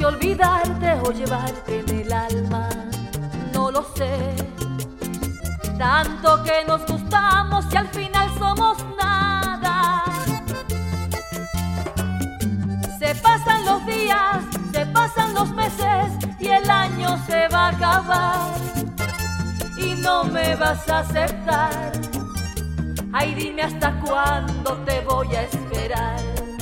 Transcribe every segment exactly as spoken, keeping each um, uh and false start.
olvidarte o llevarte en el alma, no lo sé. Tanto que nos gustamos y al final somos nada. Se pasan los días, se pasan los meses y el año se va a acabar y no me vas a aceptar. Ay, dime hasta cuándo te voy a esperar.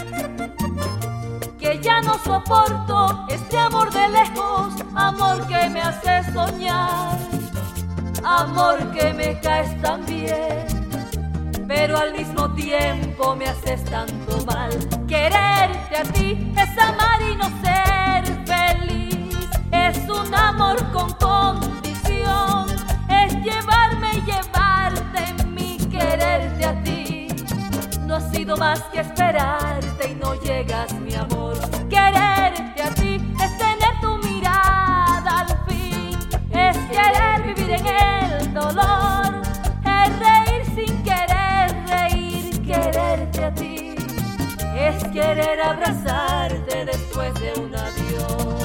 Que ya no soporto este amor de lejos, amor que me hace soñar, amor que me caes tan bien, pero al mismo tiempo me haces tanto mal. Quererte a ti es amar y no ser feliz, es un amor con condición, es llevarme y llevarte en mi quererte a ti. No ha sido más que esperarte y no llegas, mi amor. Quererte a ti es tener tu mirada al fin, es querer vivir en el dolor, es reír sin querer reír. Quererte a ti es querer abrazarte después de un adiós.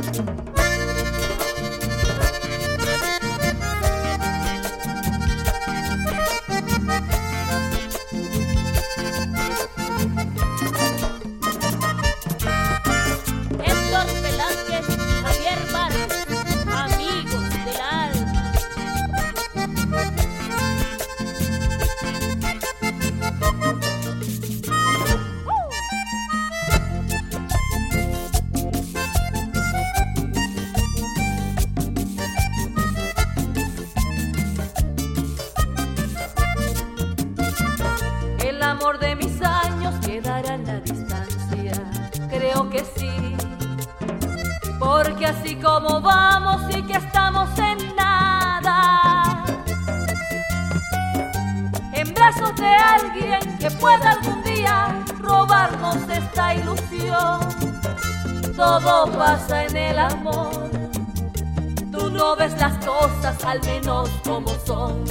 El amor de mis años quedará en la distancia, creo que sí, porque así como vamos y que estamos en nada, en brazos de alguien que pueda algún día robarnos esta ilusión. Todo pasa en el amor, tú no ves las cosas al menos como son.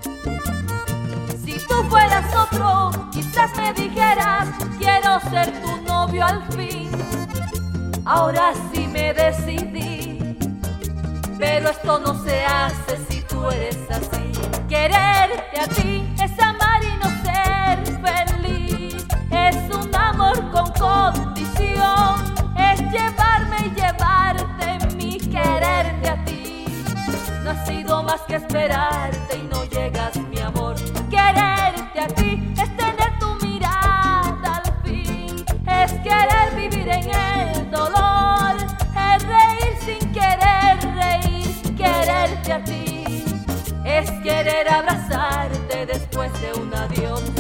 Si tú fueras otro, quizás me dijeras, quiero ser tu novio al fin. Ahora sí me decidí, pero esto no se hace si tú eres así. Quererte a ti es amar y no ser feliz, es un amor con condición, es llevarme y llevarte en mi quererte a ti. No ha sido más que esperarte y no llegas, mi amor. Quererte a ti es tener tu mirada al fin, es querer vivir en el dolor, es reír sin querer reír. Quererte a ti es querer abrazarte después de un adiós.